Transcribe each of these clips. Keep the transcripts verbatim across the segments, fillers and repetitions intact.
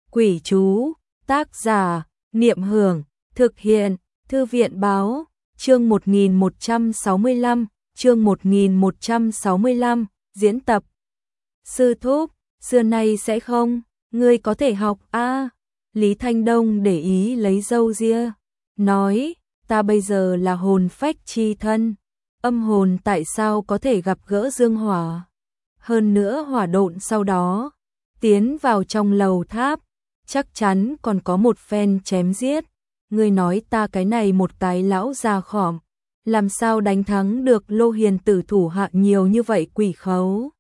Quỷ chú, tác giả, Niệm Hưởng, thực hiện, Thư viện báo, chương một nghìn một trăm sáu mươi lăm, chương một nghìn một trăm sáu mươi lăm, diễn tập. Sư thúc, xưa nay sẽ không, ngươi có thể học a à? Lý Thanh Đông để ý lấy râu ria, nói, ta bây giờ là hồn phách chi thân, âm hồn tại sao có thể gặp gỡ dương hỏa. Hơn nữa hỏa độn sau đó, tiến vào trong lầu tháp, chắc chắn còn có một phen chém giết. Ngươi nói ta cái này một cái lão già khỏm, làm sao đánh thắng được Lô Hiền tử thủ hạ nhiều như vậy quỷ khấu.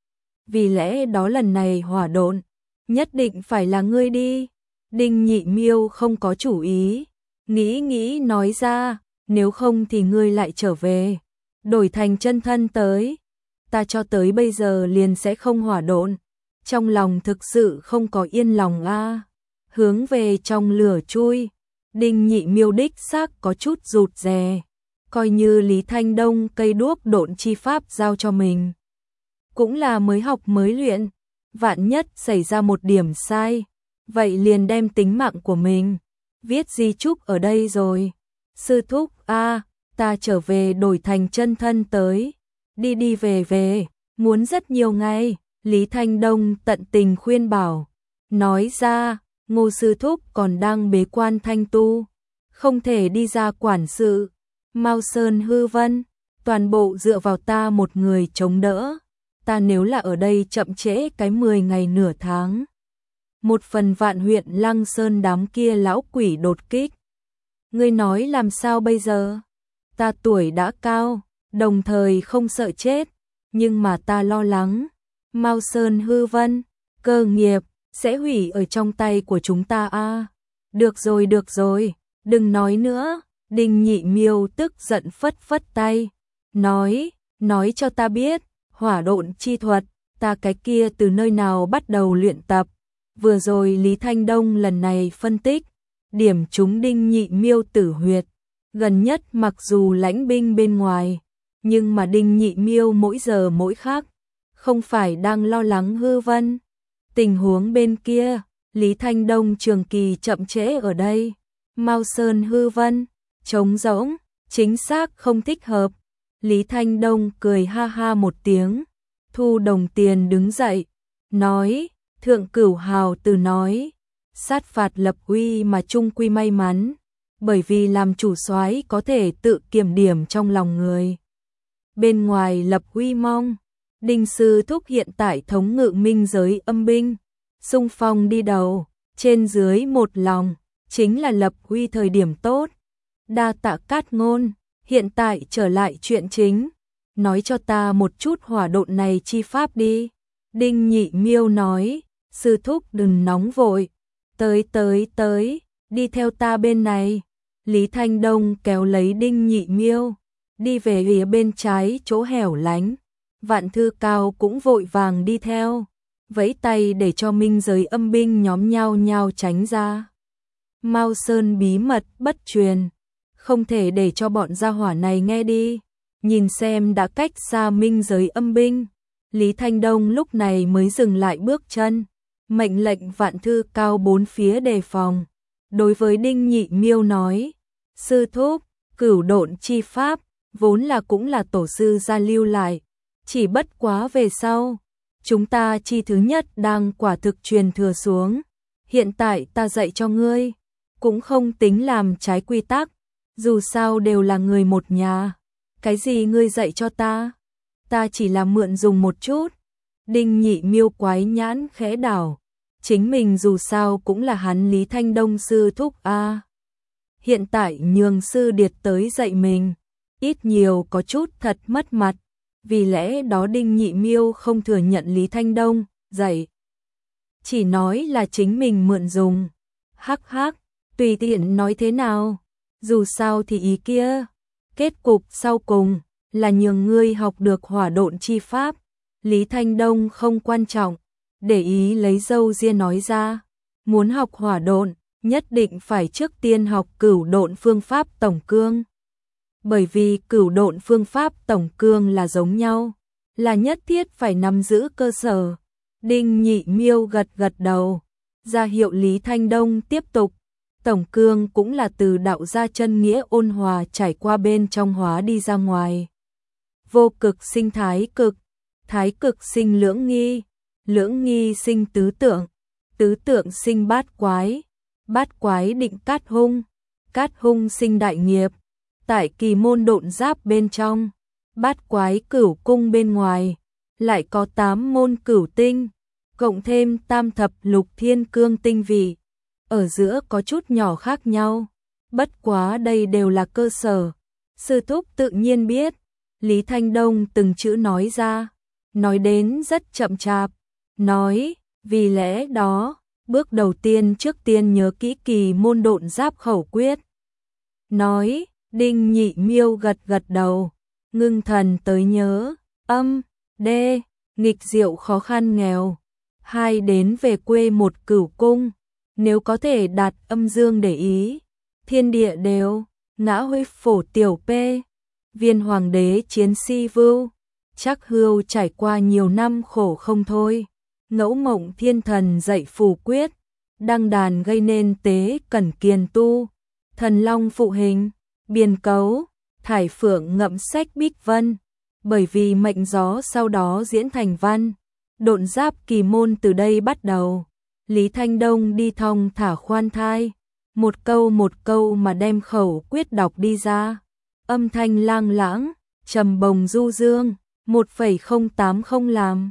Vì lẽ đó lần này hỏa độn, nhất định phải là ngươi đi. Đinh Nhị Miêu không có chủ ý, nghĩ nghĩ nói ra, nếu không thì ngươi lại trở về, đổi thành chân thân tới. Ta cho tới bây giờ liền sẽ không hỏa độn, trong lòng thực sự không có yên lòng a. À. Hướng về trong lửa chui, Đinh Nhị Miêu đích xác có chút rụt rè, coi như Lý Thanh Đông cây đuốc độn chi pháp giao cho mình, cũng là mới học mới luyện, vạn nhất xảy ra một điểm sai, vậy liền đem tính mạng của mình viết di chúc ở đây rồi. Sư thúc a, à, ta trở về đổi thành chân thân tới. Đi đi về về, muốn rất nhiều ngày. Lý Thanh Đông tận tình khuyên bảo, nói ra, Ngô sư thúc còn đang bế quan thanh tu, không thể đi ra quản sự. Mao Sơn hư vân, toàn bộ dựa vào ta một người chống đỡ. Ta nếu là ở đây chậm trễ cái mười ngày nửa tháng, một phần vạn huyện Lăng Sơn đám kia lão quỷ đột kích. Ngươi nói làm sao bây giờ? Ta tuổi đã cao, đồng thời không sợ chết, nhưng mà ta lo lắng, Mao Sơn hư vân, cơ nghiệp, sẽ hủy ở trong tay của chúng ta a. À. Được rồi được rồi, đừng nói nữa. Đinh Nhị Miêu tức giận phất phất tay, nói, nói cho ta biết, hỏa độn chi thuật, ta cái kia từ nơi nào bắt đầu luyện tập. Vừa rồi Lý Thanh Đông lần này phân tích, điểm trúng Đinh Nhị Miêu tử huyệt, gần nhất mặc dù lãnh binh bên ngoài, nhưng mà Đinh Nhị Miêu mỗi giờ mỗi khắc, không phải đang lo lắng hư vân. Tình huống bên kia, Lý Thanh Đông trường kỳ chậm trễ ở đây, Mao Sơn hư vân, trống rỗng, chính xác không thích hợp. Lý Thanh Đông cười ha ha một tiếng, thu đồng tiền đứng dậy, nói, Thượng Cửu Hào từ nói, sát phạt lập uy mà chung quy may mắn, bởi vì làm chủ soái có thể tự kiểm điểm trong lòng người. Bên ngoài lập uy mong, Đinh sư thúc hiện tại thống ngự minh giới âm binh, xung phong đi đầu, trên dưới một lòng, chính là lập uy thời điểm tốt. Đa tạ Cát Ngôn, hiện tại trở lại chuyện chính, nói cho ta một chút hỏa độn này chi pháp đi. Đinh Nhị Miêu nói, sư thúc đừng nóng vội, tới tới tới, đi theo ta bên này. Lý Thanh Đông kéo lấy Đinh Nhị Miêu, đi về phía bên trái chỗ hẻo lánh. Vạn Thư Cao cũng vội vàng đi theo, vẫy tay để cho minh giới âm binh nhóm nhau nhau tránh ra. Mao Sơn bí mật bất truyền, không thể để cho bọn gia hỏa này nghe đi. Nhìn xem đã cách xa minh giới âm binh, Lý Thanh Đông lúc này mới dừng lại bước chân, mệnh lệnh Vạn Thư Cao bốn phía đề phòng. Đối với Đinh Nhị Miêu nói, sư thúc, cửu độn chi pháp, vốn là cũng là tổ sư gia lưu lại, chỉ bất quá về sau, chúng ta chi thứ nhất đang quả thực truyền thừa xuống. Hiện tại ta dạy cho ngươi, cũng không tính làm trái quy tắc, dù sao đều là người một nhà. Cái gì ngươi dạy cho ta? Ta chỉ là mượn dùng một chút. Đinh Nhị Miêu quái nhãn khẽ đảo, chính mình dù sao cũng là hắn Lý Thanh Đông sư thúc a. À. Hiện tại nhường sư điệt tới dạy mình, ít nhiều có chút thật mất mặt, vì lẽ đó Đinh Nhị Miêu không thừa nhận Lý Thanh Đông dạy, chỉ nói là chính mình mượn dùng. Hắc hắc, tùy tiện nói thế nào, dù sao thì ý kia, kết cục sau cùng là nhường ngươi học được hỏa độn chi pháp. Lý Thanh Đông không quan trọng, để ý lấy râu ria nói ra, muốn học hỏa độn, nhất định phải trước tiên học cửu độn phương pháp tổng cương. Bởi vì cửu độn phương pháp tổng cương là giống nhau, là nhất thiết phải nắm giữ cơ sở. Đinh Nhị Miêu gật gật đầu, ra hiệu Lý Thanh Đông tiếp tục. Tổng cương cũng là từ đạo gia chân nghĩa ôn hòa trải qua bên trong hóa đi ra ngoài. Vô cực sinh thái cực, thái cực sinh lưỡng nghi, lưỡng nghi sinh tứ tượng, tứ tượng sinh bát quái, bát quái định cát hung, cát hung sinh đại nghiệp. Tại kỳ môn độn giáp bên trong, bát quái cửu cung bên ngoài, lại có tám môn cửu tinh, cộng thêm tam thập lục thiên cương tinh vị. Ở giữa có chút nhỏ khác nhau, bất quá đây đều là cơ sở. Sư thúc tự nhiên biết. Lý Thanh Đông từng chữ nói ra, nói đến rất chậm chạp, nói, vì lẽ đó, bước đầu tiên trước tiên nhớ kỹ kỳ môn độn giáp khẩu quyết. Nói, Đinh Nhị Miêu gật gật đầu, ngưng thần tới nhớ, âm, đê, nghịch diệu khó khăn nghèo, hai đến về quê một cửu cung, nếu có thể đạt âm dương để ý, thiên địa đều, ngã huy phổ tiểu p. Viên hoàng đế chiến si vưu, chắc hưu trải qua nhiều năm khổ không thôi. Ngẫu mộng thiên thần dạy phù quyết, đăng đàn gây nên tế cẩn kiền tu. Thần long phụ hình, biên cấu, thải phượng ngậm sách bích vân. Bởi vì mệnh gió sau đó diễn thành văn, độn giáp kỳ môn từ đây bắt đầu. Lý Thanh Đông đi thong thả khoan thai, một câu một câu mà đem khẩu quyết đọc đi ra. Âm thanh lang lãng, trầm bồng du dương, một phẩy không tám không làm.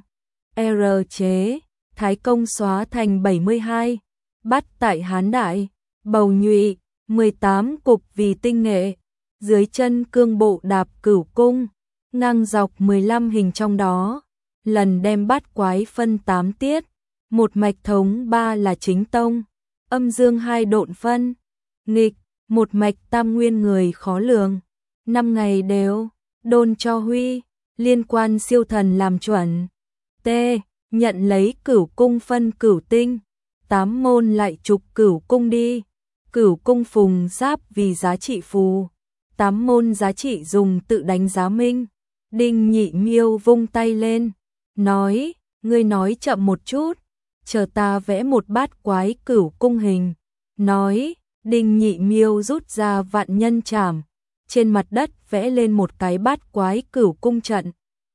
R chế, thái công xóa thành bảy mươi hai, bắt tại hán đại, bầu nhụy, mười tám cục vì tinh nghệ, dưới chân cương bộ đạp cửu cung, ngang dọc mười lăm hình trong đó, lần đem bát quái phân tám tiết, một mạch thống ba là chính tông, âm dương hai độn phân, nghịch, một mạch tam nguyên người khó lường. Năm ngày đều, đôn cho huy, liên quan siêu thần làm chuẩn. T. Nhận lấy cửu cung phân cửu tinh, tám môn lại trục cửu cung đi. Cửu cung phùng giáp vì giá trị phù, tám môn giá trị dùng tự đánh giá minh. Đinh Nhị Miêu vung tay lên, nói, ngươi nói chậm một chút, chờ ta vẽ một bát quái cửu cung hình. Nói, Đinh Nhị Miêu rút ra vạn nhân trảm, trên mặt đất vẽ lên một cái bát quái cửu cung trận.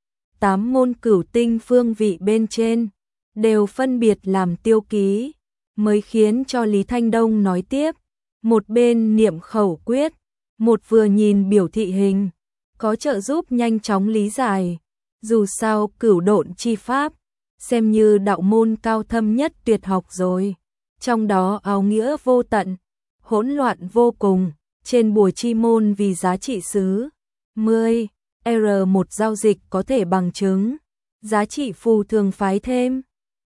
Tám môn cửu tinh phương vị bên trên, đều phân biệt làm tiêu ký, mới khiến cho Lý Thanh Đông nói tiếp. Một bên niệm khẩu quyết, một vừa nhìn biểu thị hình, có trợ giúp nhanh chóng lý giải. Dù sao cửu độn chi pháp, xem như đạo môn cao thâm nhất tuyệt học rồi. Trong đó áo nghĩa vô tận, hỗn loạn vô cùng, trên bùa chi môn vì giá trị xứ. mười. R một giao dịch có thể bằng chứng, giá trị phù thường phái thêm.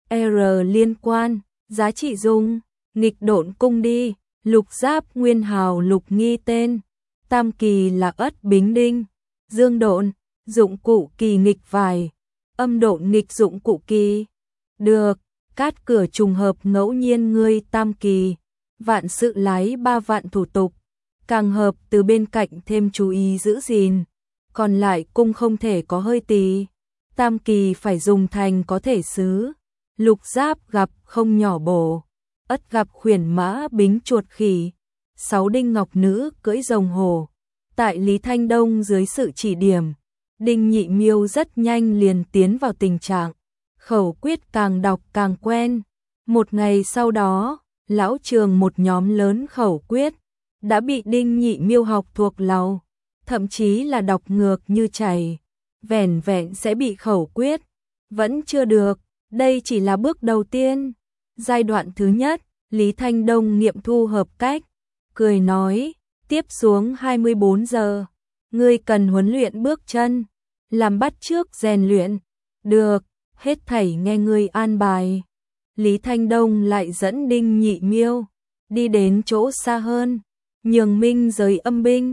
R liên quan, giá trị dùng, nghịch độn cung đi, lục giáp nguyên hào lục nghi tên, tam kỳ là ất bính đinh, dương độn, dụng cụ kỳ nghịch vài, âm độn nghịch dụng cụ kỳ. Được, cát cửa trùng hợp ngẫu nhiên ngươi tam kỳ, vạn sự lái ba vạn thủ tục, càng hợp từ bên cạnh thêm chú ý giữ gìn. Còn lại cung không thể có hơi tì, tam kỳ phải dùng thành có thể xứ. Lục giáp gặp không nhỏ bổ, ất gặp khuyển mã bính chuột khỉ, sáu đinh ngọc nữ cưỡi rồng hổ. Tại Lý Thanh Đông dưới sự chỉ điểm, Đinh Nhị Miêu rất nhanh liền tiến vào tình trạng, khẩu quyết càng đọc càng quen. Một ngày sau đó, lão trường một nhóm lớn khẩu quyết, đã bị Đinh Nhị Miêu học thuộc lòng, thậm chí là đọc ngược như chảy, vẻn vẹn sẽ bị khẩu quyết. Vẫn chưa được, đây chỉ là bước đầu tiên. Giai đoạn thứ nhất, Lý Thanh Đông nghiệm thu hợp cách, cười nói, tiếp xuống hai mươi bốn giờ, ngươi cần huấn luyện bước chân, làm bắt chước rèn luyện. Được, hết thảy nghe ngươi an bài. Lý Thanh Đông lại dẫn Đinh Nhị Miêu đi đến chỗ xa hơn, nhường Minh giới âm binh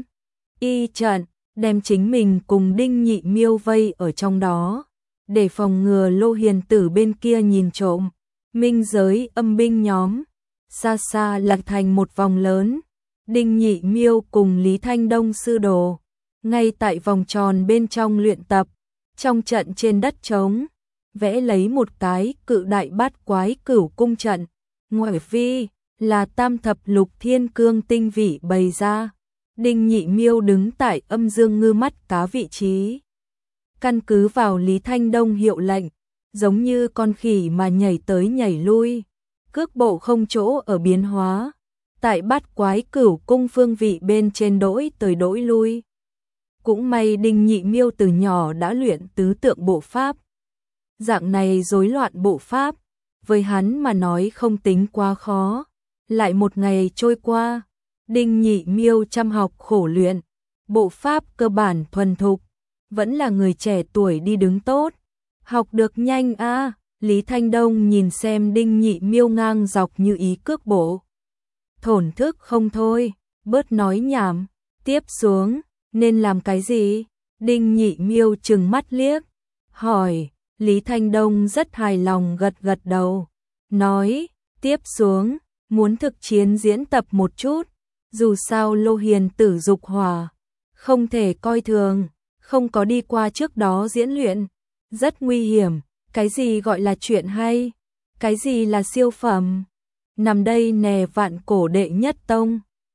y trận, đem chính mình cùng Đinh Nhị Miêu vây ở trong đó, để phòng ngừa Lô Hiền Tử bên kia nhìn trộm. Minh giới âm binh nhóm xa xa lạc thành một vòng lớn, Đinh Nhị Miêu cùng Lý Thanh Đông sư đồ ngay tại vòng tròn bên trong luyện tập. Trong trận trên đất trống, vẽ lấy một cái cự đại bát quái cửu cung trận, ngoại vi, là tam thập lục thiên cương tinh vị bày ra. Đinh Nhị Miêu đứng tại âm dương ngư mắt cá vị trí. Căn cứ vào Lý Thanh Đông hiệu lệnh, giống như con khỉ mà nhảy tới nhảy lui, cước bộ không chỗ ở biến hóa. Tại bát quái cửu cung phương vị bên trên đổi tới đổi lui. Cũng may Đinh Nhị Miêu từ nhỏ đã luyện tứ tượng bộ pháp. Dạng này rối loạn bộ pháp, với hắn mà nói không tính quá khó. Lại một ngày trôi qua, Đinh Nhị Miêu chăm học khổ luyện, bộ pháp cơ bản thuần thục, vẫn là người trẻ tuổi đi đứng tốt, học được nhanh a. À. Lý Thanh Đông nhìn xem Đinh Nhị Miêu ngang dọc như ý cước bộ, thổn thức không thôi, bớt nói nhảm, tiếp xuống, nên làm cái gì? Đinh Nhị Miêu trừng mắt liếc, hỏi, Lý Thanh Đông rất hài lòng gật gật đầu, nói, tiếp xuống, muốn thực chiến diễn tập một chút, dù sao Lô Hiền tử dục hỏa, không thể coi thường, không có đi qua trước đó diễn luyện, rất nguy hiểm, cái gì gọi là chuyện hay, cái gì là siêu phẩm, nằm đây nè vạn cổ đệ nhất tông.